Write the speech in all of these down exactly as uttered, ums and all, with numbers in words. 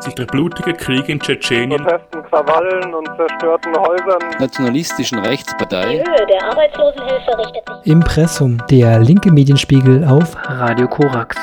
sich der blutige Krieg in Tschetschenien, Protesten, Krawallen und zerstörten Häusern, nationalistischen Rechtspartei. Die Höhe der Arbeitslosenhilfe richtet sich. Impressum, der linke Medienspiegel auf Radio Korax.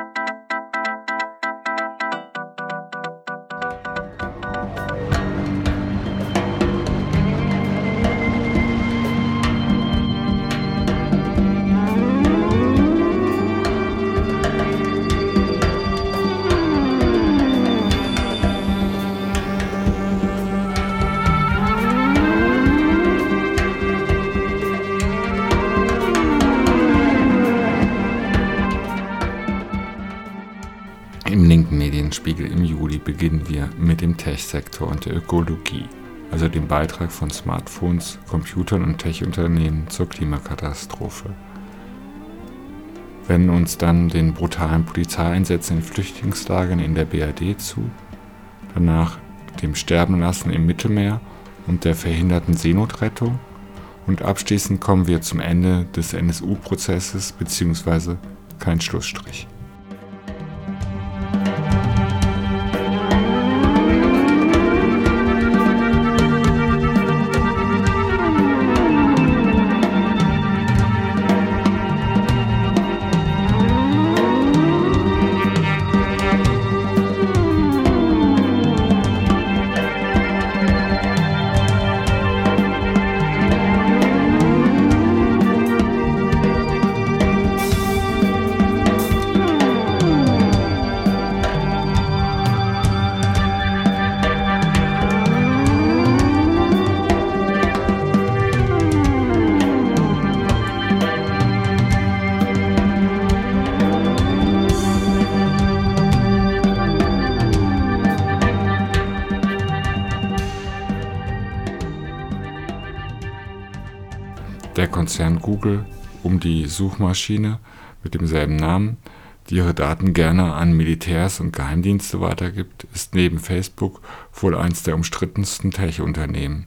Im linken Medienspiegel im Juli beginnen wir mit dem Tech-Sektor und der Ökologie, also dem Beitrag von Smartphones, Computern und Tech-Unternehmen zur Klimakatastrophe. Wenden uns dann den brutalen Polizeieinsätzen in Flüchtlingslagern in der B R D zu, danach dem Sterbenlassen im Mittelmeer und der verhinderten Seenotrettung und abschließend kommen wir zum Ende des N S U-Prozesses bzw. kein Schlussstrich. Der Konzern Google um die Suchmaschine mit demselben Namen, die ihre Daten gerne an Militärs und Geheimdienste weitergibt, ist neben Facebook wohl eines der umstrittensten Tech-Unternehmen.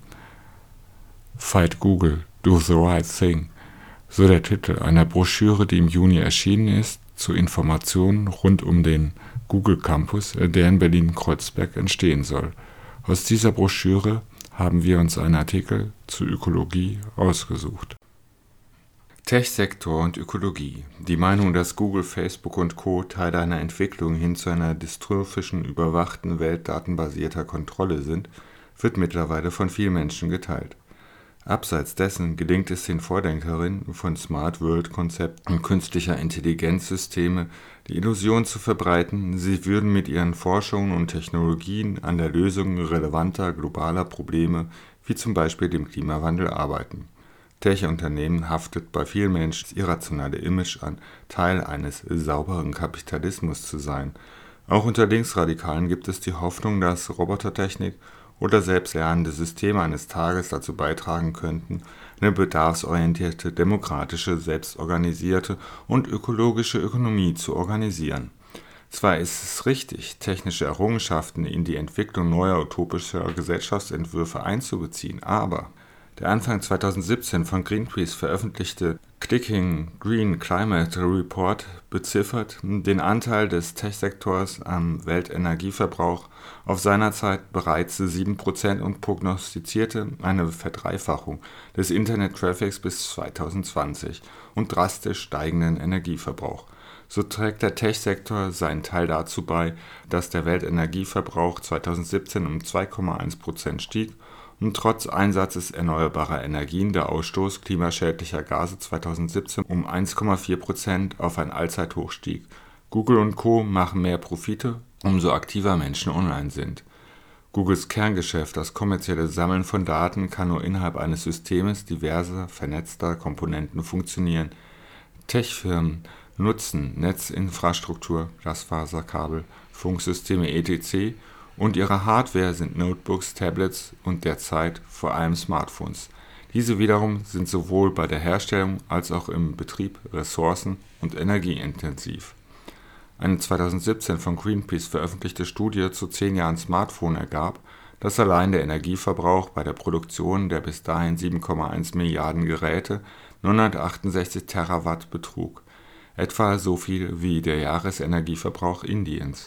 Fight Google, do the right thing, so der Titel einer Broschüre, die im Juni erschienen ist, zu Informationen rund um den Google Campus, der in Berlin-Kreuzberg entstehen soll. Aus dieser Broschüre haben wir uns einen Artikel zur Ökologie ausgesucht. Tech-Sektor und Ökologie. Die Meinung, dass Google, Facebook und Co. Teile einer Entwicklung hin zu einer dystopischen, überwachten Welt datenbasierter Kontrolle sind, wird mittlerweile von vielen Menschen geteilt. Abseits dessen gelingt es den Vordenkerinnen von Smart World-Konzepten und künstlicher Intelligenzsysteme, die Illusion zu verbreiten, sie würden mit ihren Forschungen und Technologien an der Lösung relevanter globaler Probleme wie zum Beispiel dem Klimawandel arbeiten. Tech-Unternehmen haftet bei vielen Menschen das irrationale Image an, Teil eines sauberen Kapitalismus zu sein. Auch unter Linksradikalen gibt es die Hoffnung, dass Robotertechnik oder selbstlernende Systeme eines Tages dazu beitragen könnten, eine bedarfsorientierte, demokratische, selbstorganisierte und ökologische Ökonomie zu organisieren. Zwar ist es richtig, technische Errungenschaften in die Entwicklung neuer utopischer Gesellschaftsentwürfe einzubeziehen, aber der Anfang zweitausendsiebzehn von Greenpeace veröffentlichte Clicking Green Climate Report beziffert den Anteil des Tech-Sektors am Weltenergieverbrauch auf seinerzeit bereits sieben Prozent und prognostizierte eine Verdreifachung des Internet-Traffics bis zweitausendzwanzig und drastisch steigenden Energieverbrauch. So trägt der Tech-Sektor seinen Teil dazu bei, dass der Weltenergieverbrauch zweitausendsiebzehn um zwei Komma eins Prozent stieg und trotz Einsatzes erneuerbarer Energien der Ausstoß klimaschädlicher Gase zweitausendsiebzehn um eins Komma vier Prozent auf ein Allzeithoch stieg. Google und Co. machen mehr Profite, umso aktiver Menschen online sind. Googles Kerngeschäft, das kommerzielle Sammeln von Daten, kann nur innerhalb eines Systems diverser, vernetzter Komponenten funktionieren. Tech-Firmen nutzen Netzinfrastruktur, Glasfaserkabel, Funksysteme et cetera und ihre Hardware sind Notebooks, Tablets und derzeit vor allem Smartphones. Diese wiederum sind sowohl bei der Herstellung als auch im Betrieb ressourcen- und energieintensiv. Eine zweitausendsiebzehn von Greenpeace veröffentlichte Studie zu zehn Jahren Smartphone ergab, dass allein der Energieverbrauch bei der Produktion der bis dahin sieben Komma eins Milliarden Geräte neunhundertachtundsechzig Terawatt betrug, etwa so viel wie der Jahresenergieverbrauch Indiens.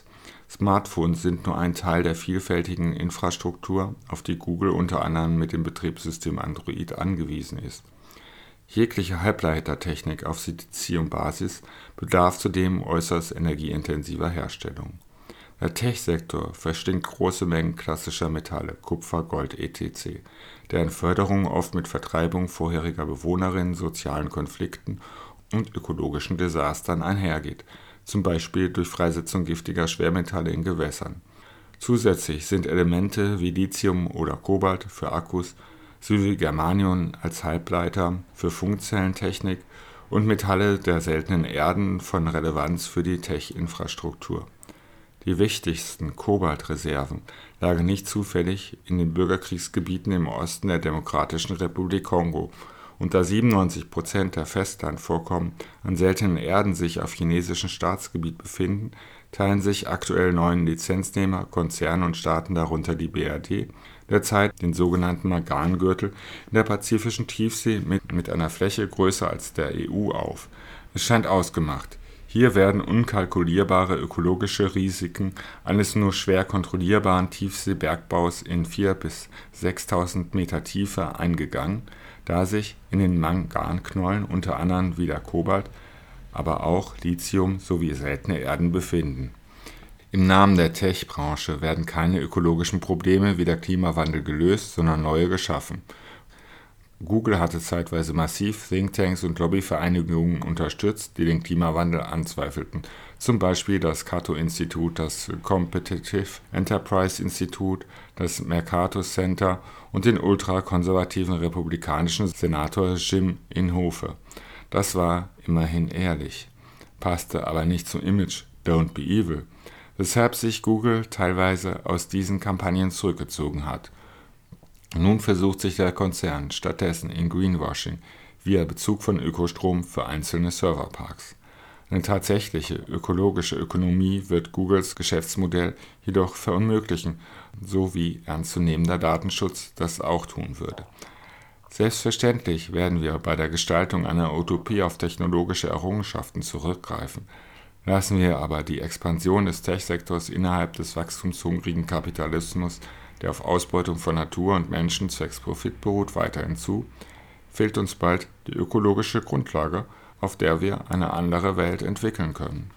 Smartphones sind nur ein Teil der vielfältigen Infrastruktur, auf die Google unter anderem mit dem Betriebssystem Android angewiesen ist. Jegliche Halbleitertechnik auf Siliziumbasis bedarf zudem äußerst energieintensiver Herstellung. Der Tech-Sektor verschlingt große Mengen klassischer Metalle, Kupfer, Gold et cetera, deren Förderung oft mit Vertreibung vorheriger Bewohnerinnen, sozialen Konflikten und ökologischen Desastern einhergeht, zum Beispiel durch Freisetzung giftiger Schwermetalle in Gewässern. Zusätzlich sind Elemente wie Lithium oder Kobalt für Akkus sowie Germanium als Halbleiter für Funkzellentechnik und Metalle der seltenen Erden von Relevanz für die Tech-Infrastruktur. Die wichtigsten Kobaltreserven lagen nicht zufällig in den Bürgerkriegsgebieten im Osten der Demokratischen Republik Kongo, und da siebenundneunzig Prozent der Festlandvorkommen an seltenen Erden sich auf chinesischem Staatsgebiet befinden, teilen sich aktuell neun Lizenznehmer, Konzerne und Staaten, darunter die B R D, derzeit den sogenannten Magangürtel in der pazifischen Tiefsee mit, mit einer Fläche größer als der E U auf. Es scheint ausgemacht. Hier werden unkalkulierbare ökologische Risiken eines nur schwer kontrollierbaren Tiefseebergbaus in viertausend bis sechstausend Meter Tiefe eingegangen, da sich in den Manganknollen unter anderem wieder Kobalt, aber auch Lithium sowie seltene Erden befinden. Im Namen der Tech-Branche werden keine ökologischen Probleme wie der Klimawandel gelöst, sondern neue geschaffen. Google hatte zeitweise massiv Thinktanks und Lobbyvereinigungen unterstützt, die den Klimawandel anzweifelten, zum Beispiel das Cato-Institut, das Competitive Enterprise Institute, das Mercator Center und den ultrakonservativen republikanischen Senator Jim Inhofe. Das war immerhin ehrlich, passte aber nicht zum Image Don't be evil, weshalb sich Google teilweise aus diesen Kampagnen zurückgezogen hat. Nun versucht sich der Konzern stattdessen in Greenwashing via Bezug von Ökostrom für einzelne Serverparks. Eine tatsächliche ökologische Ökonomie wird Googles Geschäftsmodell jedoch verunmöglichen, so wie ernstzunehmender Datenschutz das auch tun würde. Selbstverständlich werden wir bei der Gestaltung einer Utopie auf technologische Errungenschaften zurückgreifen. Lassen wir aber die Expansion des Tech-Sektors innerhalb des wachstumshungrigen Kapitalismus, der auf Ausbeutung von Natur und Menschen zwecks Profit beruht, weiterhin zu, fehlt uns bald die ökologische Grundlage, auf der wir eine andere Welt entwickeln können.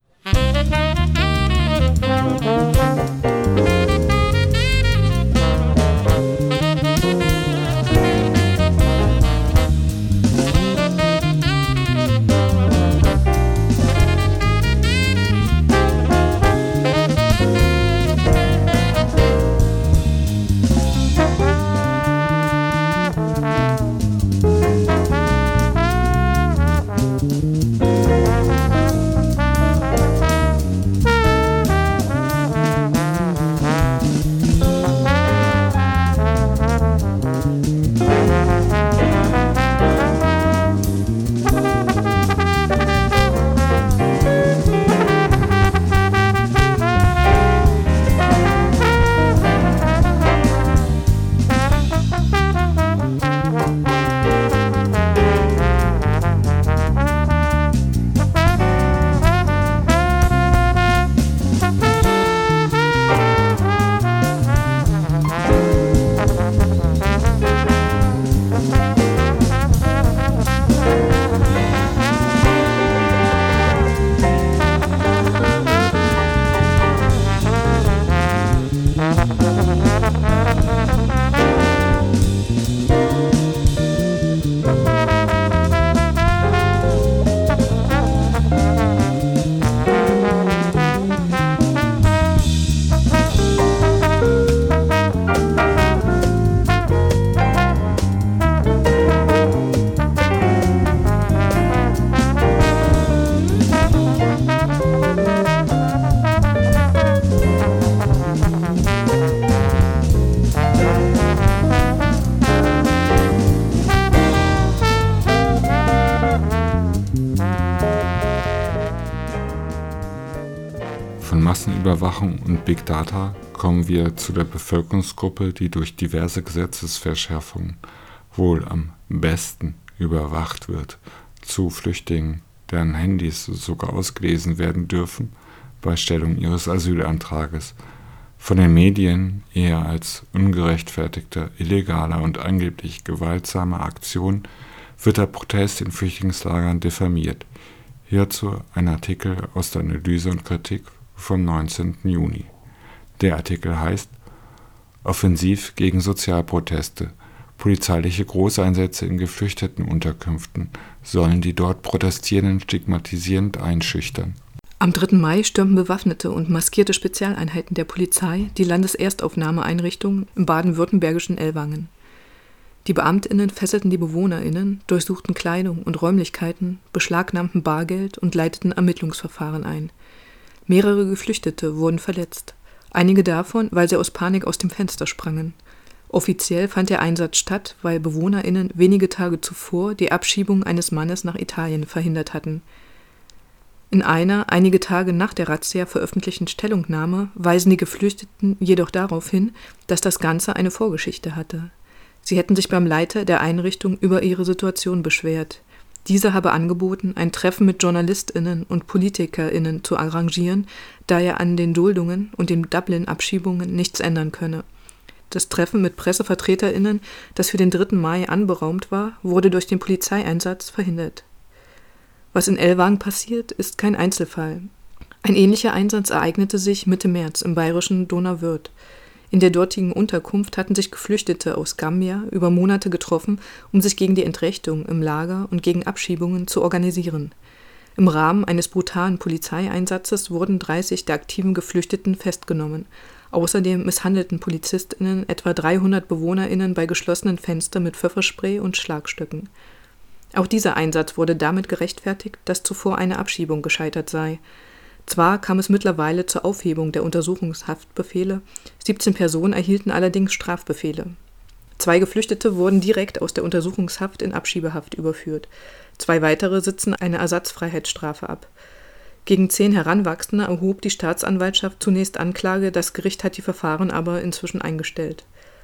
Von Massenüberwachung und Big Data kommen wir zu der Bevölkerungsgruppe, die durch diverse Gesetzesverschärfungen wohl am besten überwacht wird, zu Flüchtlingen, deren Handys sogar ausgelesen werden dürfen, bei Stellung ihres Asylantrages. Von den Medien eher als ungerechtfertigte, illegale und angeblich gewaltsame Aktion wird der Protest in Flüchtlingslagern diffamiert. Hierzu ein Artikel aus der Analyse und Kritik vom neunzehnten Juni. Der Artikel heißt Offensiv gegen Sozialproteste. Polizeiliche Großeinsätze in geflüchteten Unterkünften sollen die dort Protestierenden stigmatisierend einschüchtern. Am dritten Mai stürmten bewaffnete und maskierte Spezialeinheiten der Polizei die Landeserstaufnahmeeinrichtung im baden-württembergischen Ellwangen. Die BeamtInnen fesselten die BewohnerInnen, durchsuchten Kleidung und Räumlichkeiten, beschlagnahmten Bargeld und leiteten Ermittlungsverfahren ein. Mehrere Geflüchtete wurden verletzt. Einige davon, weil sie aus Panik aus dem Fenster sprangen. Offiziell fand der Einsatz statt, weil BewohnerInnen wenige Tage zuvor die Abschiebung eines Mannes nach Italien verhindert hatten. In einer einige Tage nach der Razzia veröffentlichten Stellungnahme weisen die Geflüchteten jedoch darauf hin, dass das Ganze eine Vorgeschichte hatte. Sie hätten sich beim Leiter der Einrichtung über ihre Situation beschwert. Dieser habe angeboten, ein Treffen mit JournalistInnen und PolitikerInnen zu arrangieren, da er an den Duldungen und den Dublin-Abschiebungen nichts ändern könne. Das Treffen mit PressevertreterInnen, das für den dritten Mai anberaumt war, wurde durch den Polizeieinsatz verhindert. Was in Ellwangen passiert, ist kein Einzelfall. Ein ähnlicher Einsatz ereignete sich Mitte März im bayerischen Donauwörth. In der dortigen Unterkunft hatten sich Geflüchtete aus Gambia über Monate getroffen, um sich gegen die Entrechtung im Lager und gegen Abschiebungen zu organisieren. Im Rahmen eines brutalen Polizeieinsatzes wurden dreißig der aktiven Geflüchteten festgenommen. Außerdem misshandelten PolizistInnen etwa dreihundert BewohnerInnen bei geschlossenen Fenstern mit Pfefferspray und Schlagstöcken. Auch dieser Einsatz wurde damit gerechtfertigt, dass zuvor eine Abschiebung gescheitert sei. Zwar kam es mittlerweile zur Aufhebung der Untersuchungshaftbefehle, siebzehn Personen erhielten allerdings Strafbefehle. Zwei Geflüchtete wurden direkt aus der Untersuchungshaft in Abschiebehaft überführt. Zwei weitere sitzen eine Ersatzfreiheitsstrafe ab. Gegen zehn Heranwachsende erhob die Staatsanwaltschaft zunächst Anklage, das Gericht hat die Verfahren aber inzwischen eingestellt.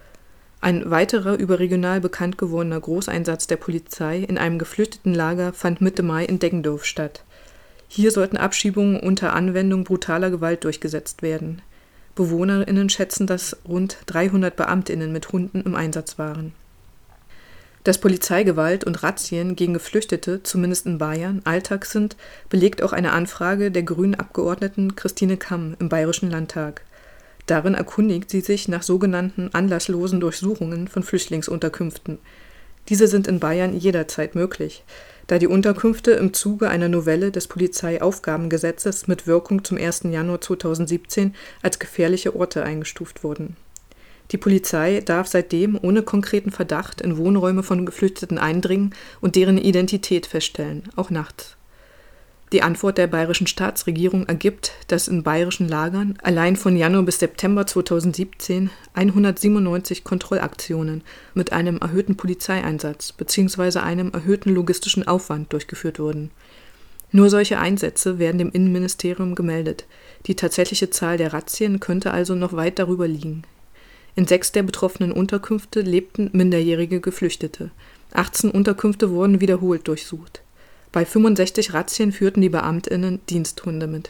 Ein weiterer überregional bekannt gewordener Großeinsatz der Polizei in einem Geflüchtetenlager fand Mitte Mai in Deggendorf statt. Hier sollten Abschiebungen unter Anwendung brutaler Gewalt durchgesetzt werden. BewohnerInnen schätzen, dass rund dreihundert BeamtInnen mit Hunden im Einsatz waren. Dass Polizeigewalt und Razzien gegen Geflüchtete, zumindest in Bayern, Alltag sind, belegt auch eine Anfrage der grünen Abgeordneten Christine Kamm im Bayerischen Landtag. Darin erkundigt sie sich nach sogenannten anlasslosen Durchsuchungen von Flüchtlingsunterkünften. Diese sind in Bayern jederzeit möglich, da die Unterkünfte im Zuge einer Novelle des Polizeiaufgabengesetzes mit Wirkung zum ersten Januar zweitausendsiebzehn als gefährliche Orte eingestuft wurden. Die Polizei darf seitdem ohne konkreten Verdacht in Wohnräume von Geflüchteten eindringen und deren Identität feststellen, auch nachts. Die Antwort der bayerischen Staatsregierung ergibt, dass in bayerischen Lagern allein von Januar bis September zweitausendsiebzehn hundertsiebenundneunzig Kontrollaktionen mit einem erhöhten Polizeieinsatz bzw. einem erhöhten logistischen Aufwand durchgeführt wurden. Nur solche Einsätze werden dem Innenministerium gemeldet. Die tatsächliche Zahl der Razzien könnte also noch weit darüber liegen. In sechs der betroffenen Unterkünfte lebten minderjährige Geflüchtete. achtzehn Unterkünfte wurden wiederholt durchsucht. Bei fünfundsechzig Razzien führten die BeamtInnen Diensthunde mit.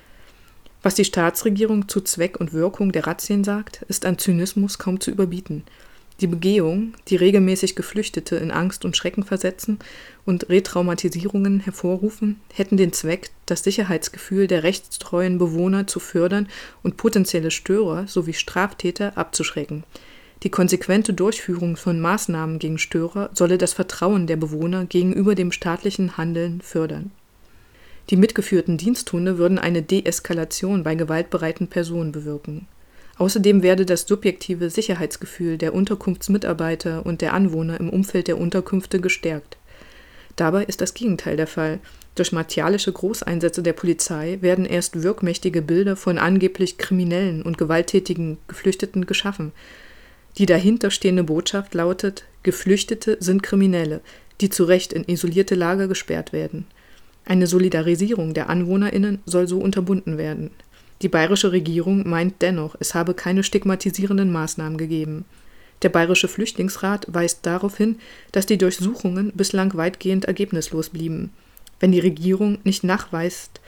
Was die Staatsregierung zu Zweck und Wirkung der Razzien sagt, ist an Zynismus kaum zu überbieten. Die Begehungen, die regelmäßig Geflüchtete in Angst und Schrecken versetzen und Retraumatisierungen hervorrufen, hätten den Zweck, das Sicherheitsgefühl der rechtstreuen Bewohner zu fördern und potenzielle Störer sowie Straftäter abzuschrecken. Die konsequente Durchführung von Maßnahmen gegen Störer solle das Vertrauen der Bewohner gegenüber dem staatlichen Handeln fördern. Die mitgeführten Diensthunde würden eine Deeskalation bei gewaltbereiten Personen bewirken. Außerdem werde das subjektive Sicherheitsgefühl der Unterkunftsmitarbeiter und der Anwohner im Umfeld der Unterkünfte gestärkt. Dabei ist das Gegenteil der Fall. Durch martialische Großeinsätze der Polizei werden erst wirkmächtige Bilder von angeblich kriminellen und gewalttätigen Geflüchteten geschaffen. Die dahinterstehende Botschaft lautet: Geflüchtete sind Kriminelle, die zu Recht in isolierte Lager gesperrt werden. Eine Solidarisierung der AnwohnerInnen soll so unterbunden werden. Die bayerische Regierung meint dennoch, es habe keine stigmatisierenden Maßnahmen gegeben. Der Bayerische Flüchtlingsrat weist darauf hin, dass die Durchsuchungen bislang weitgehend ergebnislos blieben. Wenn die Regierung nicht nachweist,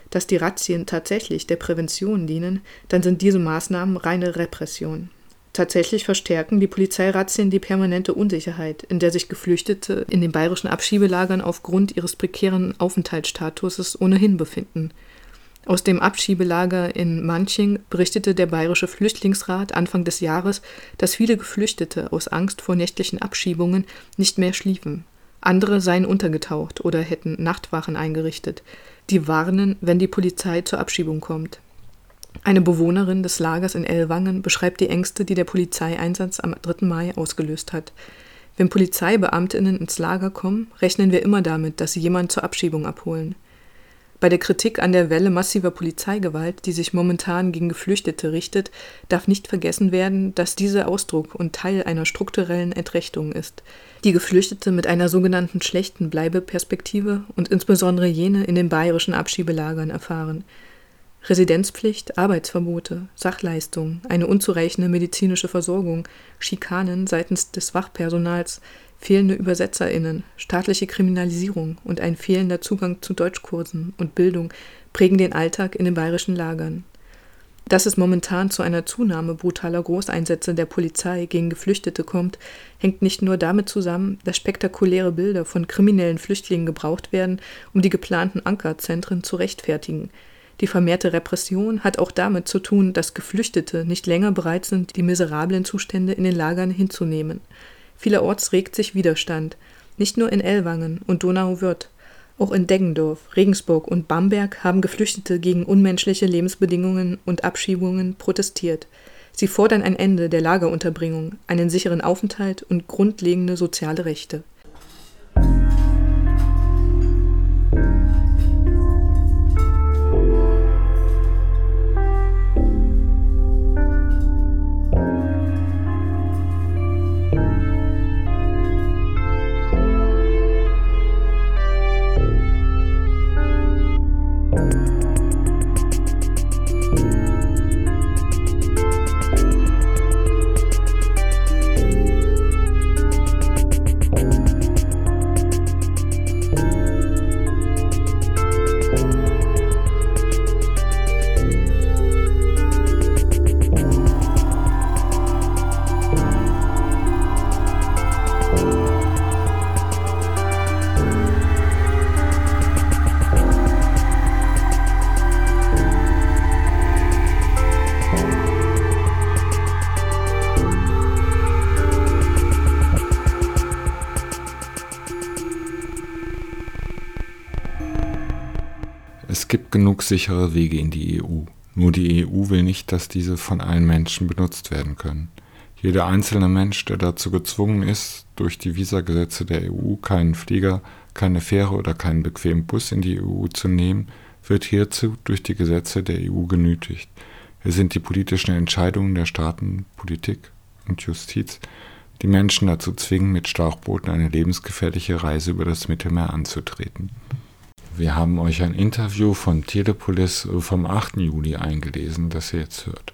Dass die Razzien tatsächlich der Prävention dienen, dann sind diese Maßnahmen reine Repression. Tatsächlich verstärken die Polizeirazzien die permanente Unsicherheit, in der sich Geflüchtete in den bayerischen Abschiebelagern aufgrund ihres prekären Aufenthaltsstatuses ohnehin befinden. Aus dem Abschiebelager in Manching berichtete der Bayerische Flüchtlingsrat Anfang des Jahres, dass viele Geflüchtete aus Angst vor nächtlichen Abschiebungen nicht mehr schliefen. Andere seien untergetaucht oder hätten Nachtwachen eingerichtet, die warnen, wenn die Polizei zur Abschiebung kommt. Eine Bewohnerin des Lagers in Ellwangen beschreibt die Ängste, die der Polizeieinsatz am dritten Mai ausgelöst hat. Wenn PolizeibeamtInnen ins Lager kommen, rechnen wir immer damit, dass sie jemanden zur Abschiebung abholen. Bei der Kritik an der Welle massiver Polizeigewalt, die sich momentan gegen Geflüchtete richtet, darf nicht vergessen werden, dass diese Ausdruck und Teil einer strukturellen Entrechtung ist, die Geflüchtete mit einer sogenannten schlechten Bleibeperspektive und insbesondere jene in den bayerischen Abschiebelagern erfahren. Residenzpflicht, Arbeitsverbote, Sachleistungen, eine unzureichende medizinische Versorgung, Schikanen seitens des Wachpersonals, fehlende ÜbersetzerInnen, staatliche Kriminalisierung und ein fehlender Zugang zu Deutschkursen und Bildung prägen den Alltag in den bayerischen Lagern. Dass es momentan zu einer Zunahme brutaler Großeinsätze der Polizei gegen Geflüchtete kommt, hängt nicht nur damit zusammen, dass spektakuläre Bilder von kriminellen Flüchtlingen gebraucht werden, um die geplanten Ankerzentren zu rechtfertigen. Die vermehrte Repression hat auch damit zu tun, dass Geflüchtete nicht länger bereit sind, die miserablen Zustände in den Lagern hinzunehmen. Vielerorts regt sich Widerstand, nicht nur in Ellwangen und Donauwörth. Auch in Deggendorf, Regensburg und Bamberg haben Geflüchtete gegen unmenschliche Lebensbedingungen und Abschiebungen protestiert. Sie fordern ein Ende der Lagerunterbringung, einen sicheren Aufenthalt und grundlegende soziale Rechte. Es gibt genug sichere Wege in die E U. Nur die E U will nicht, dass diese von allen Menschen benutzt werden können. Jeder einzelne Mensch, der dazu gezwungen ist, durch die Visagesetze der E U keinen Flieger, keine Fähre oder keinen bequemen Bus in die E U zu nehmen, wird hierzu durch die Gesetze der E U genötigt. Es sind die politischen Entscheidungen der Staaten, Politik und Justiz, die Menschen dazu zwingen, mit Schlauchbooten eine lebensgefährliche Reise über das Mittelmeer anzutreten. Wir haben euch ein Interview von Telepolis vom achten Juli eingelesen, das ihr jetzt hört.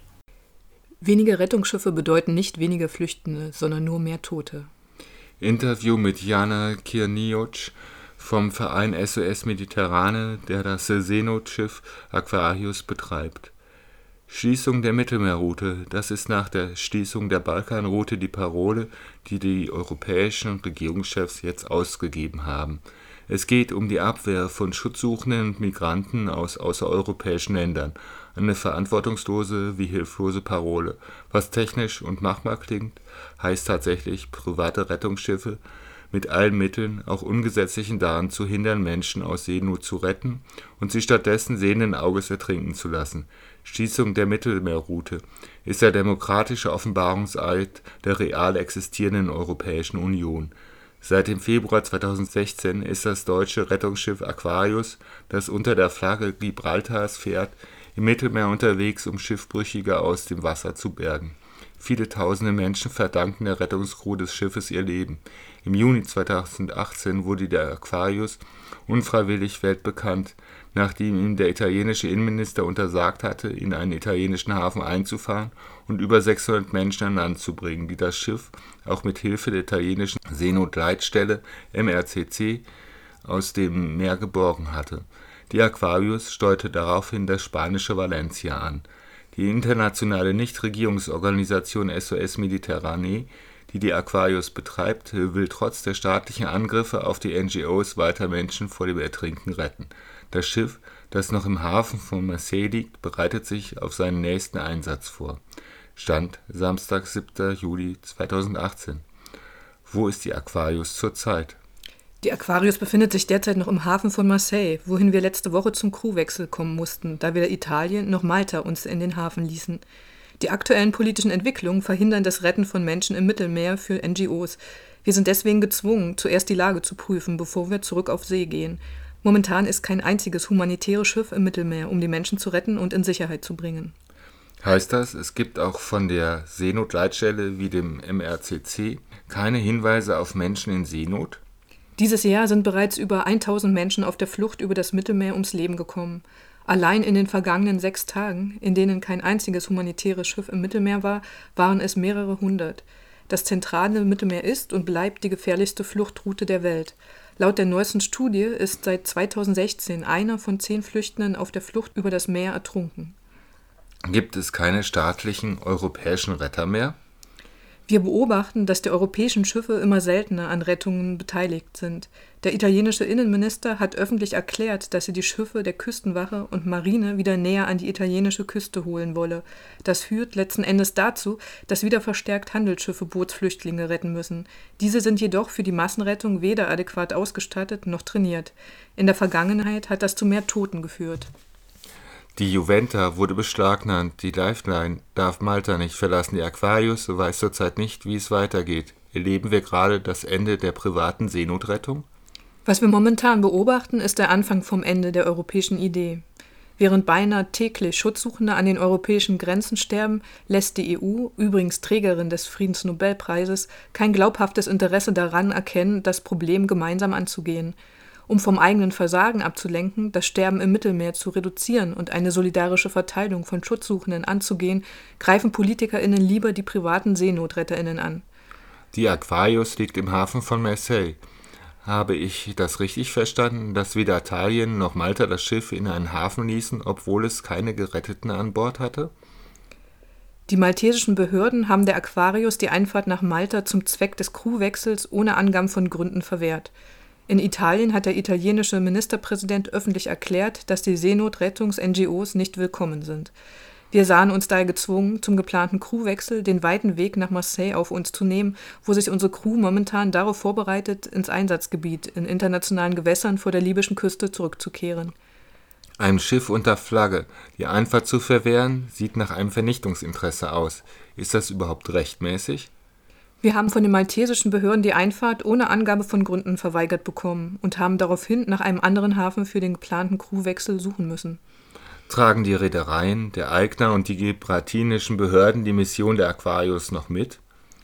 Weniger Rettungsschiffe bedeuten nicht weniger Flüchtende, sondern nur mehr Tote. Interview mit Jana Kirniotsch vom Verein S O S Mediterrane, der das Seenotschiff Aquarius betreibt. Schließung der Mittelmeerroute, das ist nach der Schließung der Balkanroute die Parole, die die europäischen Regierungschefs jetzt ausgegeben haben. Es geht um die Abwehr von Schutzsuchenden und Migranten aus außereuropäischen Ländern. Eine verantwortungslose wie hilflose Parole. Was technisch und machbar klingt, heißt tatsächlich, private Rettungsschiffe mit allen Mitteln, auch ungesetzlichen, daran zu hindern, Menschen aus Seenot zu retten und sie stattdessen sehenden Auges ertrinken zu lassen. Schließung der Mittelmeerroute ist der demokratische Offenbarungseid der real existierenden Europäischen Union. Seit dem Februar zweitausendsechzehn ist das deutsche Rettungsschiff Aquarius, das unter der Flagge Gibraltars fährt, im Mittelmeer unterwegs, um Schiffbrüchige aus dem Wasser zu bergen. Viele tausende Menschen verdanken der Rettungskrew des Schiffes ihr Leben. Im Juni zweitausendachtzehn wurde der Aquarius unfreiwillig weltbekannt, nachdem ihm der italienische Innenminister untersagt hatte, in einen italienischen Hafen einzufahren und über sechshundert Menschen an Land zu bringen, die das Schiff auch mit Hilfe der italienischen Seenotleitstelle M R C C aus dem Meer geborgen hatte. Die Aquarius steuerte daraufhin das spanische Valencia an. Die internationale Nichtregierungsorganisation S O S Mediterranee, die die Aquarius betreibt, will trotz der staatlichen Angriffe auf die N G Os weiter Menschen vor dem Ertrinken retten. Das Schiff, das noch im Hafen von Marseille liegt, bereitet sich auf seinen nächsten Einsatz vor. Stand Samstag, siebter Juli zweitausendachtzehn. Wo ist die Aquarius zurzeit? Die Aquarius befindet sich derzeit noch im Hafen von Marseille, wohin wir letzte Woche zum Crewwechsel kommen mussten, da weder Italien noch Malta uns in den Hafen ließen. Die aktuellen politischen Entwicklungen verhindern das Retten von Menschen im Mittelmeer für N G Os. Wir sind deswegen gezwungen, zuerst die Lage zu prüfen, bevor wir zurück auf See gehen. Momentan ist kein einziges humanitäres Schiff im Mittelmeer, um die Menschen zu retten und in Sicherheit zu bringen. Heißt das, es gibt auch von der Seenotleitstelle wie dem M R C C keine Hinweise auf Menschen in Seenot? Dieses Jahr sind bereits über tausend Menschen auf der Flucht über das Mittelmeer ums Leben gekommen. Allein in den vergangenen sechs Tagen, in denen kein einziges humanitäres Schiff im Mittelmeer war, waren es mehrere hundert. Das zentrale Mittelmeer ist und bleibt die gefährlichste Fluchtroute der Welt. Laut der neuesten Studie ist seit zweitausendsechzehn einer von zehn Flüchtenden auf der Flucht über das Meer ertrunken. Gibt es keine staatlichen europäischen Retter mehr? Wir beobachten, dass die europäischen Schiffe immer seltener an Rettungen beteiligt sind. Der italienische Innenminister hat öffentlich erklärt, dass er die Schiffe der Küstenwache und Marine wieder näher an die italienische Küste holen wolle. Das führt letzten Endes dazu, dass wieder verstärkt Handelsschiffe Bootsflüchtlinge retten müssen. Diese sind jedoch für die Massenrettung weder adäquat ausgestattet noch trainiert. In der Vergangenheit hat das zu mehr Toten geführt. Die Juventa wurde beschlagnahmt, die Lifeline darf Malta nicht verlassen, die Aquarius weiß zurzeit nicht, wie es weitergeht. Erleben wir gerade das Ende der privaten Seenotrettung? Was wir momentan beobachten, ist der Anfang vom Ende der europäischen Idee. Während beinahe täglich Schutzsuchende an den europäischen Grenzen sterben, lässt die E U, übrigens Trägerin des Friedensnobelpreises, kein glaubhaftes Interesse daran erkennen, das Problem gemeinsam anzugehen. Um vom eigenen Versagen abzulenken, das Sterben im Mittelmeer zu reduzieren und eine solidarische Verteilung von Schutzsuchenden anzugehen, greifen PolitikerInnen lieber die privaten SeenotretterInnen an. Die Aquarius liegt im Hafen von Marseille. Habe ich das richtig verstanden, dass weder Italien noch Malta das Schiff in einen Hafen ließen, obwohl es keine Geretteten an Bord hatte? Die maltesischen Behörden haben der Aquarius die Einfahrt nach Malta zum Zweck des Crewwechsels ohne Angaben von Gründen verwehrt. In Italien hat der italienische Ministerpräsident öffentlich erklärt, dass die Seenotrettungs-N G Os nicht willkommen sind. Wir sahen uns daher gezwungen, zum geplanten Crewwechsel den weiten Weg nach Marseille auf uns zu nehmen, wo sich unsere Crew momentan darauf vorbereitet, ins Einsatzgebiet in internationalen Gewässern vor der libyschen Küste zurückzukehren. Einem Schiff unter Flagge die Einfahrt zu verwehren, sieht nach einem Vernichtungsinteresse aus. Ist das überhaupt rechtmäßig? Wir haben von den maltesischen Behörden die Einfahrt ohne Angabe von Gründen verweigert bekommen und haben daraufhin nach einem anderen Hafen für den geplanten Crewwechsel suchen müssen. Tragen die Reedereien, der Eigner und die gibraltarischen Behörden die Mission der Aquarius noch mit?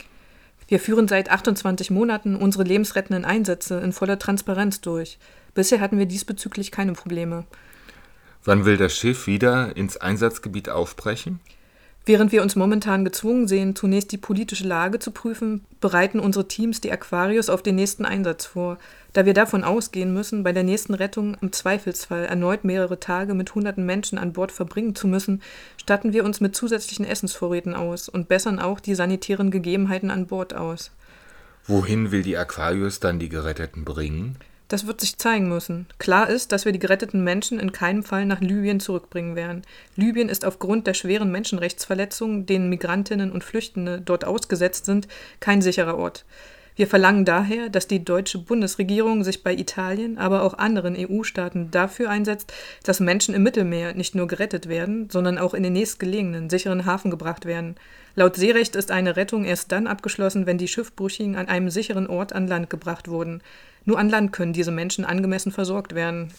Wir führen seit achtundzwanzig Monaten unsere lebensrettenden Einsätze in voller Transparenz durch. Bisher hatten wir diesbezüglich keine Probleme. Wann will das Schiff wieder ins Einsatzgebiet aufbrechen? Während wir uns momentan gezwungen sehen, zunächst die politische Lage zu prüfen, bereiten unsere Teams die Aquarius auf den nächsten Einsatz vor. Da wir davon ausgehen müssen, bei der nächsten Rettung im Zweifelsfall erneut mehrere Tage mit hunderten Menschen an Bord verbringen zu müssen, statten wir uns mit zusätzlichen Essensvorräten aus und bessern auch die sanitären Gegebenheiten an Bord aus. Wohin will die Aquarius dann die Geretteten bringen? Das wird sich zeigen müssen. Klar ist, dass wir die geretteten Menschen in keinem Fall nach Libyen zurückbringen werden. Libyen ist aufgrund der schweren Menschenrechtsverletzungen, denen Migrantinnen und Flüchtende dort ausgesetzt sind, kein sicherer Ort. Wir verlangen daher, dass die deutsche Bundesregierung sich bei Italien, aber auch anderen E U-Staaten dafür einsetzt, dass Menschen im Mittelmeer nicht nur gerettet werden, sondern auch in den nächstgelegenen, sicheren Hafen gebracht werden. Laut Seerecht ist eine Rettung erst dann abgeschlossen, wenn die Schiffbrüchigen an einem sicheren Ort an Land gebracht wurden. Nur an Land können diese Menschen angemessen versorgt werden.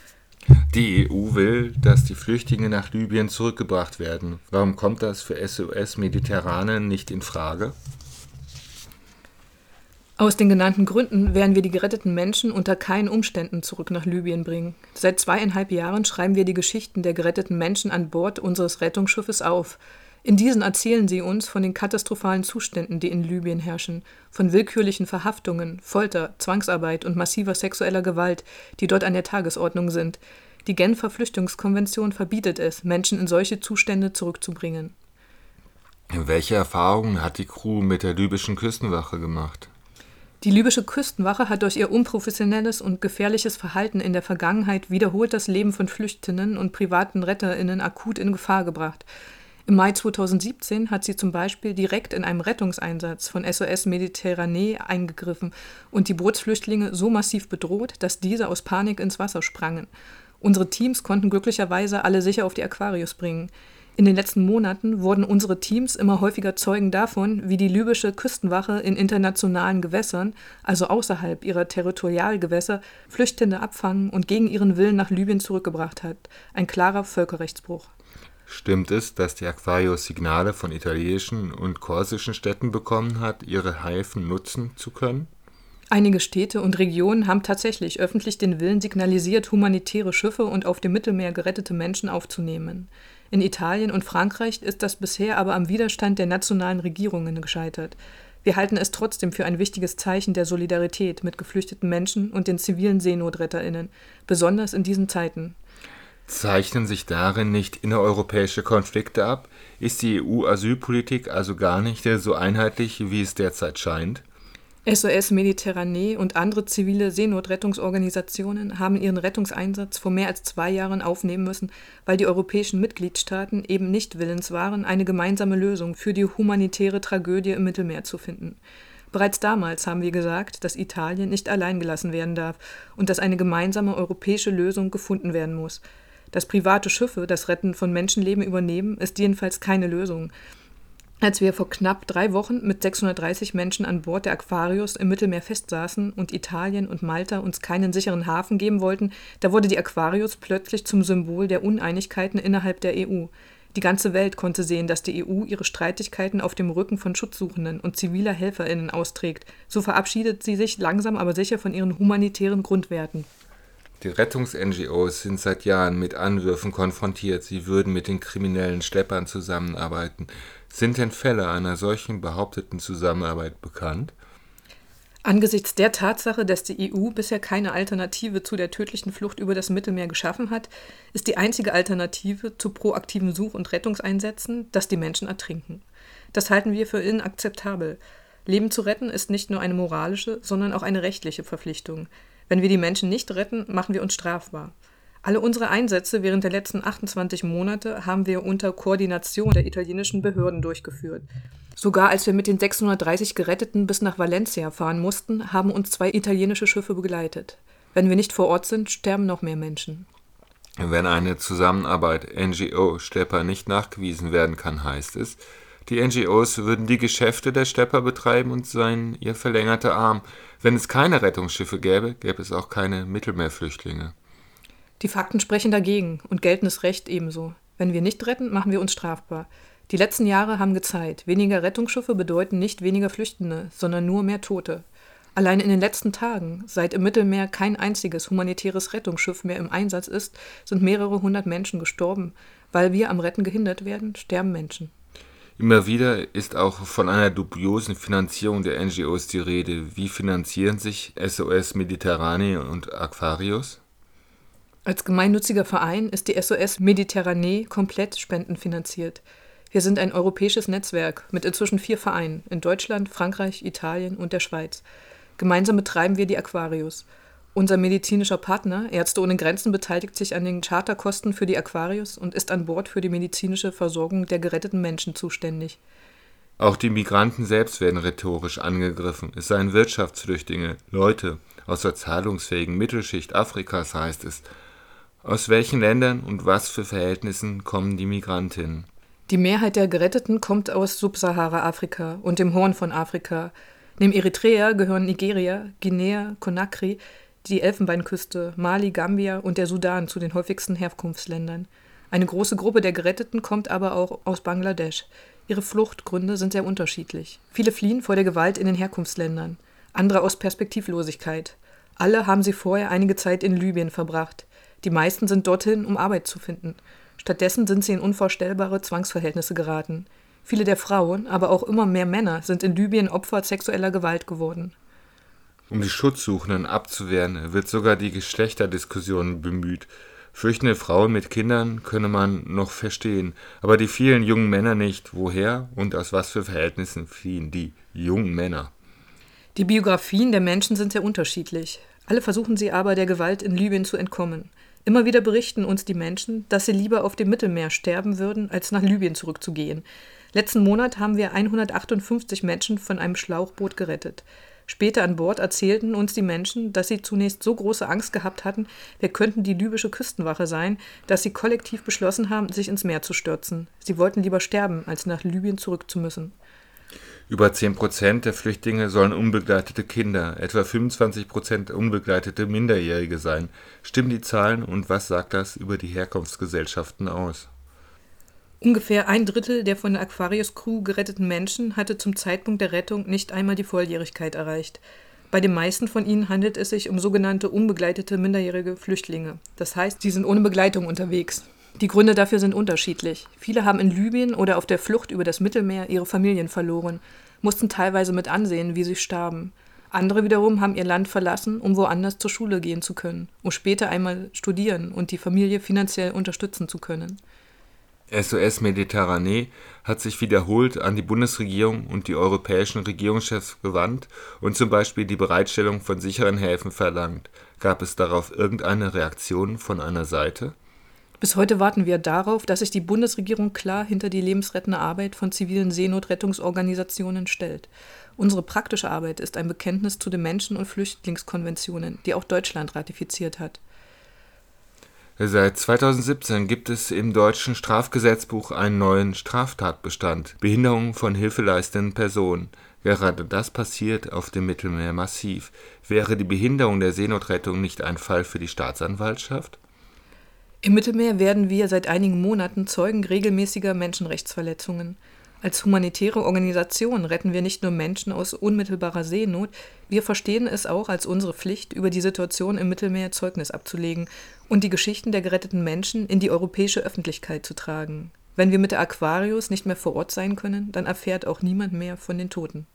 Die E U will, dass die Flüchtlinge nach Libyen zurückgebracht werden. Warum kommt das für S O S Mediterranee nicht in Frage? Aus den genannten Gründen werden wir die geretteten Menschen unter keinen Umständen zurück nach Libyen bringen. Seit zweieinhalb Jahren schreiben wir die Geschichten der geretteten Menschen an Bord unseres Rettungsschiffes auf. In diesen erzählen sie uns von den katastrophalen Zuständen, die in Libyen herrschen, von willkürlichen Verhaftungen, Folter, Zwangsarbeit und massiver sexueller Gewalt, die dort an der Tagesordnung sind. Die Genfer Flüchtlingskonvention verbietet es, Menschen in solche Zustände zurückzubringen. Welche Erfahrungen hat die Crew mit der libyschen Küstenwache gemacht? Die libysche Küstenwache hat durch ihr unprofessionelles und gefährliches Verhalten in der Vergangenheit wiederholt das Leben von Flüchtenden und privaten RetterInnen akut in Gefahr gebracht. Im Mai zweitausendsiebzehn hat sie zum Beispiel direkt in einem Rettungseinsatz von S O S Mediterranee eingegriffen und die Bootsflüchtlinge so massiv bedroht, dass diese aus Panik ins Wasser sprangen. Unsere Teams konnten glücklicherweise alle sicher auf die Aquarius bringen. In den letzten Monaten wurden unsere Teams immer häufiger Zeugen davon, wie die libysche Küstenwache in internationalen Gewässern, also außerhalb ihrer Territorialgewässer, Flüchtende abfangen und gegen ihren Willen nach Libyen zurückgebracht hat. Ein klarer Völkerrechtsbruch. Stimmt es, dass die Aquarius Signale von italienischen und korsischen Städten bekommen hat, ihre Häfen nutzen zu können? Einige Städte und Regionen haben tatsächlich öffentlich den Willen signalisiert, humanitäre Schiffe und auf dem Mittelmeer gerettete Menschen aufzunehmen. In Italien und Frankreich ist das bisher aber am Widerstand der nationalen Regierungen gescheitert. Wir halten es trotzdem für ein wichtiges Zeichen der Solidarität mit geflüchteten Menschen und den zivilen SeenotretterInnen, besonders in diesen Zeiten. Zeichnen sich darin nicht innereuropäische Konflikte ab? Ist die E U-Asylpolitik also gar nicht so einheitlich, wie es derzeit scheint? S O S Mediterranee und andere zivile Seenotrettungsorganisationen haben ihren Rettungseinsatz vor mehr als zwei Jahren aufnehmen müssen, weil die europäischen Mitgliedstaaten eben nicht willens waren, eine gemeinsame Lösung für die humanitäre Tragödie im Mittelmeer zu finden. Bereits damals haben wir gesagt, dass Italien nicht allein gelassen werden darf und dass eine gemeinsame europäische Lösung gefunden werden muss. Dass private Schiffe das Retten von Menschenleben übernehmen, ist jedenfalls keine Lösung. Als wir vor knapp drei Wochen mit sechshundertdreißig Menschen an Bord der Aquarius im Mittelmeer festsaßen und Italien und Malta uns keinen sicheren Hafen geben wollten, da wurde die Aquarius plötzlich zum Symbol der Uneinigkeiten innerhalb der E U. Die ganze Welt konnte sehen, dass die E U ihre Streitigkeiten auf dem Rücken von Schutzsuchenden und ziviler HelferInnen austrägt. So verabschiedet sie sich langsam aber sicher von ihren humanitären Grundwerten. Die Rettungs-N G Os sind seit Jahren mit Anwürfen konfrontiert, sie würden mit den kriminellen Schleppern zusammenarbeiten. Sind denn Fälle einer solchen behaupteten Zusammenarbeit bekannt? Angesichts der Tatsache, dass die E U bisher keine Alternative zu der tödlichen Flucht über das Mittelmeer geschaffen hat, ist die einzige Alternative zu proaktiven Such- und Rettungseinsätzen, dass die Menschen ertrinken. Das halten wir für inakzeptabel. Leben zu retten ist nicht nur eine moralische, sondern auch eine rechtliche Verpflichtung. Wenn wir die Menschen nicht retten, machen wir uns strafbar. Alle unsere Einsätze während der letzten achtundzwanzig Monate haben wir unter Koordination der italienischen Behörden durchgeführt. Sogar als wir mit den sechshundertdreißig Geretteten bis nach Valencia fahren mussten, haben uns zwei italienische Schiffe begleitet. Wenn wir nicht vor Ort sind, sterben noch mehr Menschen. Wenn eine Zusammenarbeit N G O-Schlepper nicht nachgewiesen werden kann, heißt es, die N G Os würden die Geschäfte der Schlepper betreiben und seien ihr verlängerter Arm. Wenn es keine Rettungsschiffe gäbe, gäbe es auch keine Mittelmeerflüchtlinge. Die Fakten sprechen dagegen und geltendes Recht ebenso. Wenn wir nicht retten, machen wir uns strafbar. Die letzten Jahre haben gezeigt, weniger Rettungsschiffe bedeuten nicht weniger Flüchtende, sondern nur mehr Tote. Allein in den letzten Tagen, seit im Mittelmeer kein einziges humanitäres Rettungsschiff mehr im Einsatz ist, sind mehrere hundert Menschen gestorben. Weil wir am Retten gehindert werden, sterben Menschen. Immer wieder ist auch von einer dubiosen Finanzierung der N G Os die Rede. Wie finanzieren sich S O S Mediterranee und Aquarius? Als gemeinnütziger Verein ist die S O S Mediterranee komplett spendenfinanziert. Wir sind ein europäisches Netzwerk mit inzwischen vier Vereinen in Deutschland, Frankreich, Italien und der Schweiz. Gemeinsam betreiben wir die Aquarius. Unser medizinischer Partner, Ärzte ohne Grenzen, beteiligt sich an den Charterkosten für die Aquarius und ist an Bord für die medizinische Versorgung der geretteten Menschen zuständig. Auch die Migranten selbst werden rhetorisch angegriffen. Es seien Wirtschaftsflüchtlinge, Leute aus der zahlungsfähigen Mittelschicht Afrikas, heißt es. Aus welchen Ländern und was für Verhältnissen kommen die Migrantinnen? Die Mehrheit der Geretteten kommt aus Subsahara-Afrika und dem Horn von Afrika. Neben Eritrea gehören Nigeria, Guinea, Conakry, die Elfenbeinküste, Mali, Gambia und der Sudan zu den häufigsten Herkunftsländern. Eine große Gruppe der Geretteten kommt aber auch aus Bangladesch. Ihre Fluchtgründe sind sehr unterschiedlich. Viele fliehen vor der Gewalt in den Herkunftsländern, andere aus Perspektivlosigkeit. Alle haben sie vorher einige Zeit in Libyen verbracht. Die meisten sind dorthin, um Arbeit zu finden. Stattdessen sind sie in unvorstellbare Zwangsverhältnisse geraten. Viele der Frauen, aber auch immer mehr Männer, sind in Libyen Opfer sexueller Gewalt geworden. Um die Schutzsuchenden abzuwehren, wird sogar die Geschlechterdiskussion bemüht. Fürchtende Frauen mit Kindern könne man noch verstehen, aber die vielen jungen Männer nicht. Woher und aus was für Verhältnissen fliehen die jungen Männer? Die Biografien der Menschen sind sehr unterschiedlich. Alle versuchen sie aber, der Gewalt in Libyen zu entkommen. Immer wieder berichten uns die Menschen, dass sie lieber auf dem Mittelmeer sterben würden, als nach Libyen zurückzugehen. Letzten Monat haben wir hundertachtundfünfzig Menschen von einem Schlauchboot gerettet. Später an Bord erzählten uns die Menschen, dass sie zunächst so große Angst gehabt hatten, wir könnten die libysche Küstenwache sein, dass sie kollektiv beschlossen haben, sich ins Meer zu stürzen. Sie wollten lieber sterben, als nach Libyen zurück zu müssen. Über zehn Prozent der Flüchtlinge sollen unbegleitete Kinder, etwa fünfundzwanzig Prozent unbegleitete Minderjährige sein. Stimmen die Zahlen und was sagt das über die Herkunftsgesellschaften aus? Ungefähr ein Drittel der von der Aquarius-Crew geretteten Menschen hatte zum Zeitpunkt der Rettung nicht einmal die Volljährigkeit erreicht. Bei den meisten von ihnen handelt es sich um sogenannte unbegleitete minderjährige Flüchtlinge. Das heißt, sie sind ohne Begleitung unterwegs. Die Gründe dafür sind unterschiedlich. Viele haben in Libyen oder auf der Flucht über das Mittelmeer ihre Familien verloren, mussten teilweise mit ansehen, wie sie starben. Andere wiederum haben ihr Land verlassen, um woanders zur Schule gehen zu können, um später einmal studieren und die Familie finanziell unterstützen zu können. S O S Mediterranee hat sich wiederholt an die Bundesregierung und die europäischen Regierungschefs gewandt und zum Beispiel die Bereitstellung von sicheren Häfen verlangt. Gab es darauf irgendeine Reaktion von einer Seite? Bis heute warten wir darauf, dass sich die Bundesregierung klar hinter die lebensrettende Arbeit von zivilen Seenotrettungsorganisationen stellt. Unsere praktische Arbeit ist ein Bekenntnis zu den Menschen- und Flüchtlingskonventionen, die auch Deutschland ratifiziert hat. Seit zweitausendsiebzehn gibt es im deutschen Strafgesetzbuch einen neuen Straftatbestand: Behinderung von hilfeleistenden Personen. Gerade das passiert auf dem Mittelmeer massiv. Wäre die Behinderung der Seenotrettung nicht ein Fall für die Staatsanwaltschaft? Im Mittelmeer werden wir seit einigen Monaten Zeugen regelmäßiger Menschenrechtsverletzungen. Als humanitäre Organisation retten wir nicht nur Menschen aus unmittelbarer Seenot, wir verstehen es auch als unsere Pflicht, über die Situation im Mittelmeer Zeugnis abzulegen und die Geschichten der geretteten Menschen in die europäische Öffentlichkeit zu tragen. Wenn wir mit der Aquarius nicht mehr vor Ort sein können, dann erfährt auch niemand mehr von den Toten.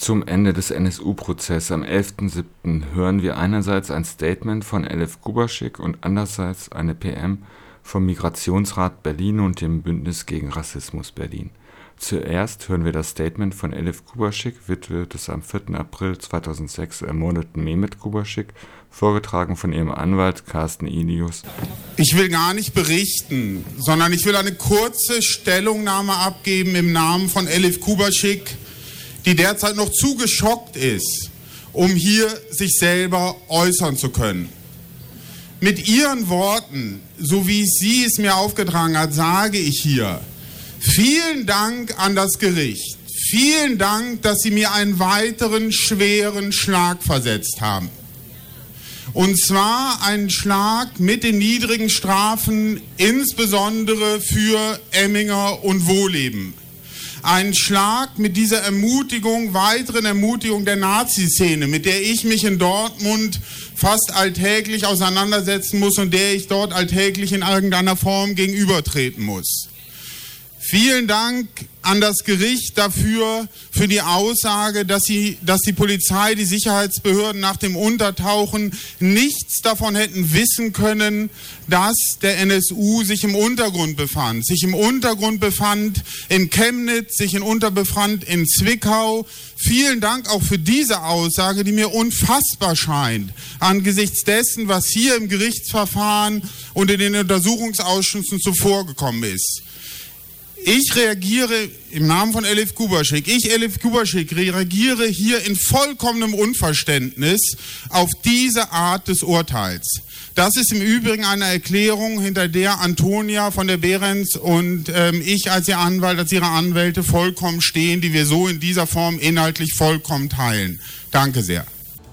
Zum Ende des N S U-Prozesses am elften siebten hören wir einerseits ein Statement von Elif Kubaschik und andererseits eine P M vom Migrationsrat Berlin und dem Bündnis gegen Rassismus Berlin. Zuerst hören wir das Statement von Elif Kubaschik, Witwe des am vierten April zweitausendsechs ermordeten Mehmet Kubaschik, vorgetragen von ihrem Anwalt Carsten Ilius. Ich will gar nicht berichten, sondern ich will eine kurze Stellungnahme abgeben im Namen von Elif Kubaschik, die derzeit noch zu geschockt ist, um hier sich selber äußern zu können. Mit ihren Worten, so wie sie es mir aufgetragen hat, sage ich hier: Vielen Dank an das Gericht. Vielen Dank, dass Sie mir einen weiteren schweren Schlag versetzt haben. Und zwar einen Schlag mit den niedrigen Strafen, insbesondere für Emminger und Wohleben. Ein Schlag mit dieser Ermutigung, weiteren Ermutigung der Nazi-Szene, mit der ich mich in Dortmund fast alltäglich auseinandersetzen muss und der ich dort alltäglich in irgendeiner Form gegenübertreten muss. Vielen Dank an das Gericht dafür, für die Aussage, dass, sie, dass die Polizei, die Sicherheitsbehörden nach dem Untertauchen nichts davon hätten wissen können, dass der N S U sich im Untergrund befand. Sich im Untergrund befand in Chemnitz, sich im Untergrund befand in Zwickau. Vielen Dank auch für diese Aussage, die mir unfassbar scheint, angesichts dessen, was hier im Gerichtsverfahren und in den Untersuchungsausschüssen zuvor gekommen ist. Ich reagiere im Namen von Elif Kubaschik, ich Elif Kubaschik reagiere hier in vollkommenem Unverständnis auf diese Art des Urteils. Das ist im Übrigen eine Erklärung, hinter der Antonia von der Behrens und ähm, ich als ihr Anwalt, als ihre Anwälte vollkommen stehen, die wir so in dieser Form inhaltlich vollkommen teilen. Danke sehr.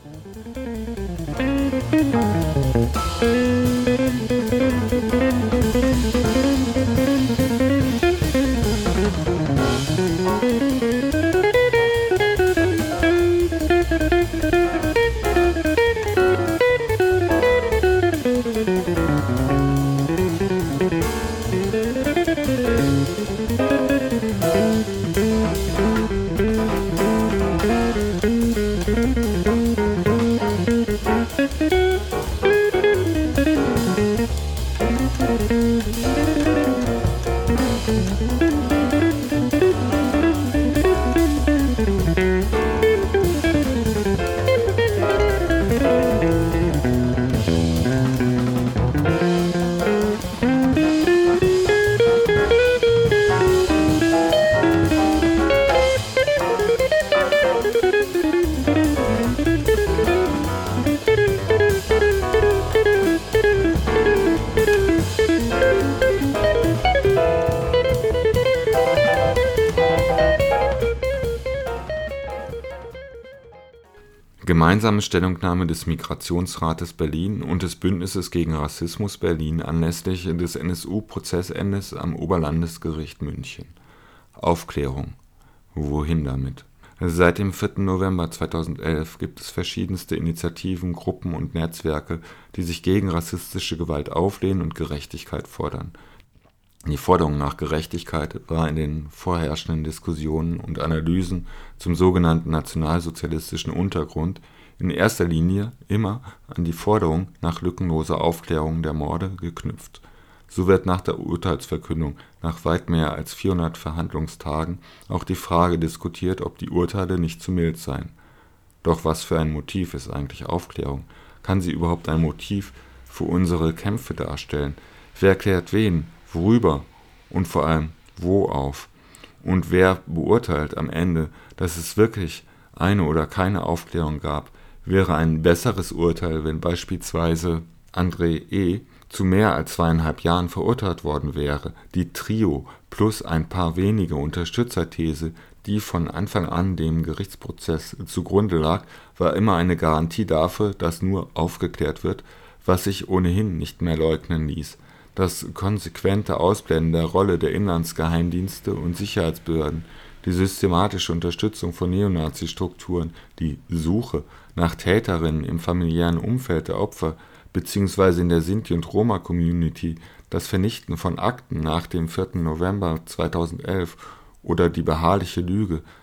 Gemeinsame Stellungnahme des Migrationsrates Berlin und des Bündnisses gegen Rassismus Berlin anlässlich des N S U-Prozessendes am Oberlandesgericht München. Aufklärung. Wohin damit? Seit dem vierten November zweitausendelf gibt es verschiedenste Initiativen, Gruppen und Netzwerke, die sich gegen rassistische Gewalt auflehnen und Gerechtigkeit fordern. Die Forderung nach Gerechtigkeit war in den vorherrschenden Diskussionen und Analysen zum sogenannten nationalsozialistischen Untergrund in erster Linie immer an die Forderung nach lückenloser Aufklärung der Morde geknüpft. So wird nach der Urteilsverkündung nach weit mehr als vierhundert Verhandlungstagen auch die Frage diskutiert, ob die Urteile nicht zu mild seien. Doch was für ein Motiv ist eigentlich Aufklärung? Kann sie überhaupt ein Motiv für unsere Kämpfe darstellen? Wer klärt wen? Worüber und vor allem wo auf? Und wer beurteilt am Ende, dass es wirklich eine oder keine Aufklärung gab? Wäre ein besseres Urteil, wenn beispielsweise André E. zu mehr als zweieinhalb Jahren verurteilt worden wäre. Die Trio plus ein paar wenige Unterstützerthese, die von Anfang an dem Gerichtsprozess zugrunde lag, war immer eine Garantie dafür, dass nur aufgeklärt wird, was sich ohnehin nicht mehr leugnen ließ. Das konsequente Ausblenden der Rolle der Inlandsgeheimdienste und Sicherheitsbehörden, die systematische Unterstützung von Neonazi-Strukturen, die Suche nach Täterinnen im familiären Umfeld der Opfer bzw. in der Sinti- und Roma-Community, das Vernichten von Akten nach dem vierten November zweitausendelf oder die beharrliche Lüge,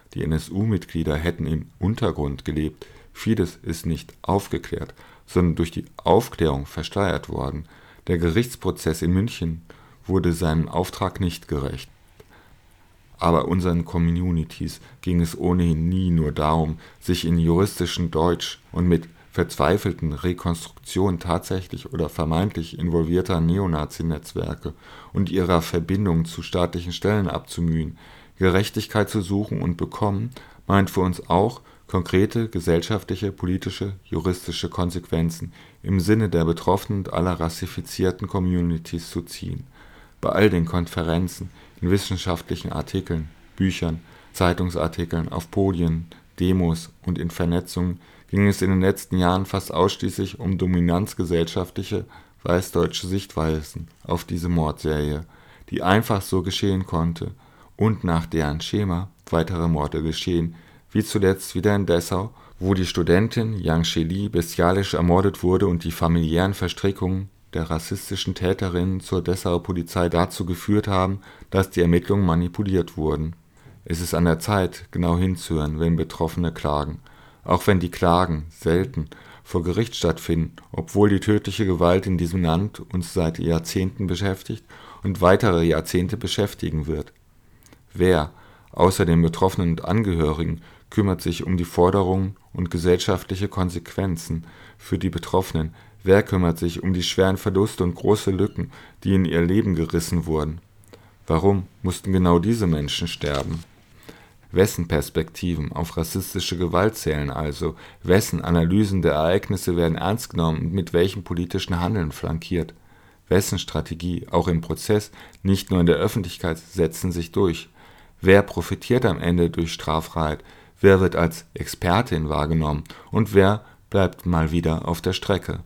die N S U-Mitglieder hätten im Untergrund gelebt. Vieles ist nicht aufgeklärt, sondern durch die Aufklärung versteuert worden. Der Gerichtsprozess in München wurde seinem Auftrag nicht gerecht. Aber unseren Communities ging es ohnehin nie nur darum, sich in juristischen Deutsch und mit verzweifelten Rekonstruktionen tatsächlich oder vermeintlich involvierter Neonazi-Netzwerke und ihrer Verbindung zu staatlichen Stellen abzumühen. Gerechtigkeit zu suchen und bekommen meint für uns auch, konkrete gesellschaftliche, politische, juristische Konsequenzen im Sinne der Betroffenen und aller rassifizierten Communities zu ziehen. Bei all den Konferenzen, in wissenschaftlichen Artikeln, Büchern, Zeitungsartikeln, auf Podien, Demos und in Vernetzungen ging es in den letzten Jahren fast ausschließlich um dominanzgesellschaftliche, weißdeutsche Sichtweisen auf diese Mordserie, die einfach so geschehen konnte und nach deren Schema weitere Morde geschehen, wie zuletzt wieder in Dessau, wo die Studentin Yang Shili bestialisch ermordet wurde und die familiären Verstrickungen der rassistischen Täterinnen zur Dessauer Polizei dazu geführt haben, dass die Ermittlungen manipuliert wurden. Es ist an der Zeit, genau hinzuhören, wenn Betroffene klagen. Auch wenn die Klagen selten vor Gericht stattfinden, obwohl die tödliche Gewalt in diesem Land uns seit Jahrzehnten beschäftigt und weitere Jahrzehnte beschäftigen wird. Wer, außer den Betroffenen und Angehörigen, kümmert sich um die Forderungen und gesellschaftliche Konsequenzen für die Betroffenen? Wer kümmert sich um die schweren Verluste und große Lücken, die in ihr Leben gerissen wurden? Warum mussten genau diese Menschen sterben? Wessen Perspektiven auf rassistische Gewalt zählen also? Wessen Analysen der Ereignisse werden ernst genommen und mit welchem politischen Handeln flankiert? Wessen Strategie, auch im Prozess, nicht nur in der Öffentlichkeit, setzen sich durch? Wer profitiert am Ende durch Straffreiheit? Wer wird als Expertin wahrgenommen? Und wer bleibt mal wieder auf der Strecke?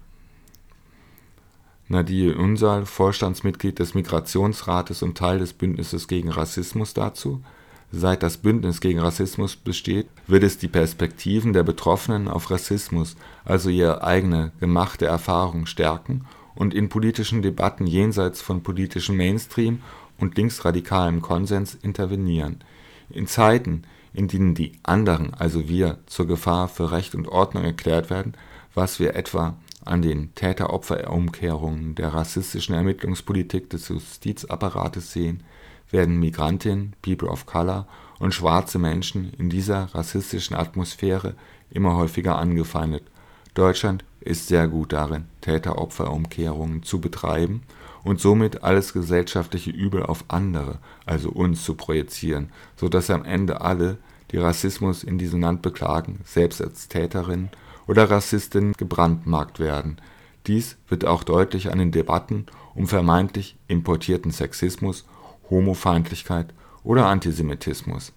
Nadir Ünsal, Vorstandsmitglied des Migrationsrates und Teil des Bündnisses gegen Rassismus, dazu: Seit das Bündnis gegen Rassismus besteht, wird es die Perspektiven der Betroffenen auf Rassismus, also ihre eigene gemachte Erfahrung, stärken und in politischen Debatten jenseits von politischem Mainstream und linksradikalem Konsens intervenieren. In Zeiten, in denen die anderen, also wir, zur Gefahr für Recht und Ordnung erklärt werden, was wir etwa an den Täter-Opfer-Umkehrungen der rassistischen Ermittlungspolitik des Justizapparates sehen, werden Migrantinnen, People of Color und schwarze Menschen in dieser rassistischen Atmosphäre immer häufiger angefeindet. Deutschland ist sehr gut darin, Täter-Opfer-Umkehrungen zu betreiben und somit alles gesellschaftliche Übel auf andere, also uns, zu projizieren, sodass am Ende alle, die Rassismus in diesem Land beklagen, selbst als Täterinnen oder Rassistinnen gebrandmarkt werden. Dies wird auch deutlich an den Debatten um vermeintlich importierten Sexismus, Homofeindlichkeit oder Antisemitismus.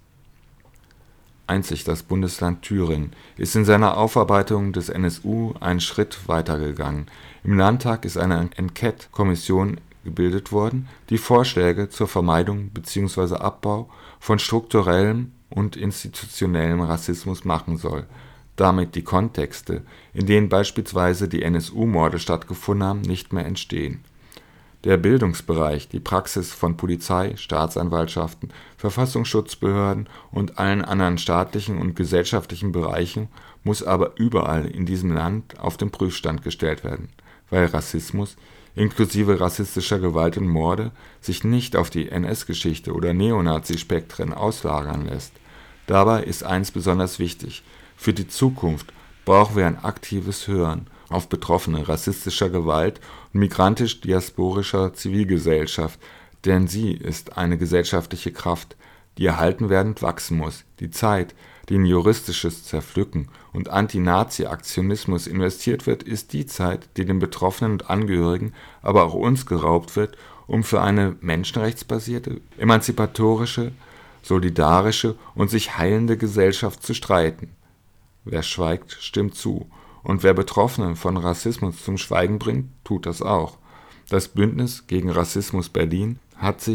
Einzig das Bundesland Thüringen ist in seiner Aufarbeitung des N S U einen Schritt weitergegangen. Im Landtag ist eine Enquete-Kommission gebildet worden, die Vorschläge zur Vermeidung bzw. Abbau von strukturellem und institutionellem Rassismus machen soll, damit die Kontexte, in denen beispielsweise die N S U-Morde stattgefunden haben, nicht mehr entstehen. Der Bildungsbereich, die Praxis von Polizei, Staatsanwaltschaften, Verfassungsschutzbehörden und allen anderen staatlichen und gesellschaftlichen Bereichen muss aber überall in diesem Land auf den Prüfstand gestellt werden, weil Rassismus, inklusive rassistischer Gewalt und Morde, sich nicht auf die N S-Geschichte oder Neonazi-Spektren auslagern lässt. Dabei ist eins besonders wichtig: Für die Zukunft brauchen wir ein aktives Hören auf Betroffene rassistischer Gewalt und migrantisch-diasporischer Zivilgesellschaft, denn sie ist eine gesellschaftliche Kraft, die erhalten werden und wachsen muss. Die Zeit, die in juristisches Zerpflücken und Anti-Nazi-Aktionismus investiert wird, ist die Zeit, die den Betroffenen und Angehörigen, aber auch uns geraubt wird, um für eine menschenrechtsbasierte, emanzipatorische, solidarische und sich heilende Gesellschaft zu streiten. Wer schweigt, stimmt zu. Und wer Betroffene von Rassismus zum Schweigen bringt, tut das auch. Das Bündnis gegen Rassismus Berlin hat sich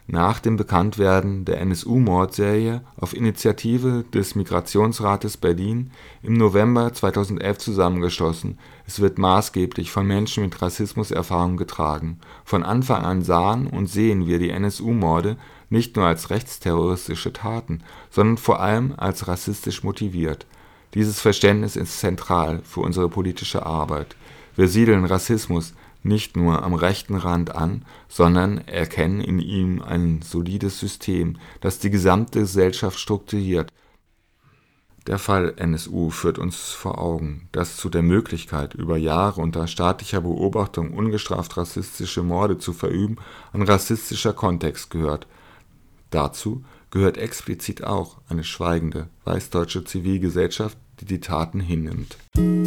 nach dem Bekanntwerden der N S U-Mordserie auf Initiative des Migrationsrates Berlin im November zweitausendelf zusammengeschlossen. Es wird maßgeblich von Menschen mit Rassismuserfahrung getragen. Von Anfang an sahen und sehen wir die N S U-Morde nicht nur als rechtsterroristische Taten, sondern vor allem als rassistisch motiviert. Dieses Verständnis ist zentral für unsere politische Arbeit. Wir siedeln Rassismus nicht nur am rechten Rand an, sondern erkennen in ihm ein solides System, das die gesamte Gesellschaft strukturiert. Der Fall N S U führt uns vor Augen, dass zu der Möglichkeit, über Jahre unter staatlicher Beobachtung ungestraft rassistische Morde zu verüben, ein rassistischer Kontext gehört. Dazu gehört explizit auch eine schweigende, weißdeutsche Zivilgesellschaft, die die Taten hinnimmt.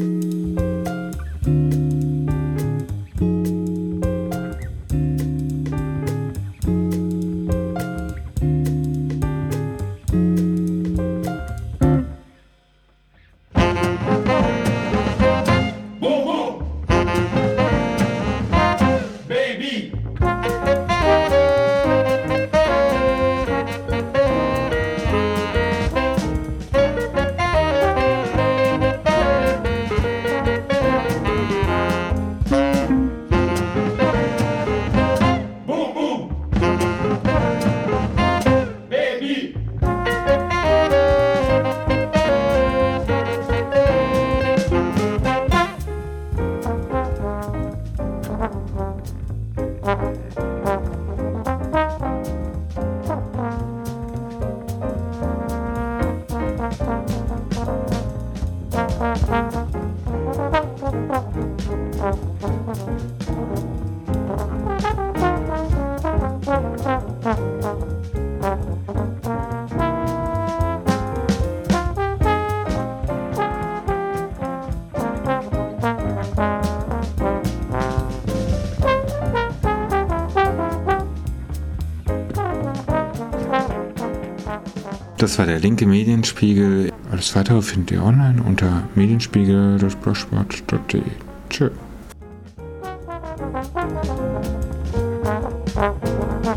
Das war der linke Medienspiegel. Alles weitere findet ihr online unter medienspiegel punkt blogspot punkt de. Tschö.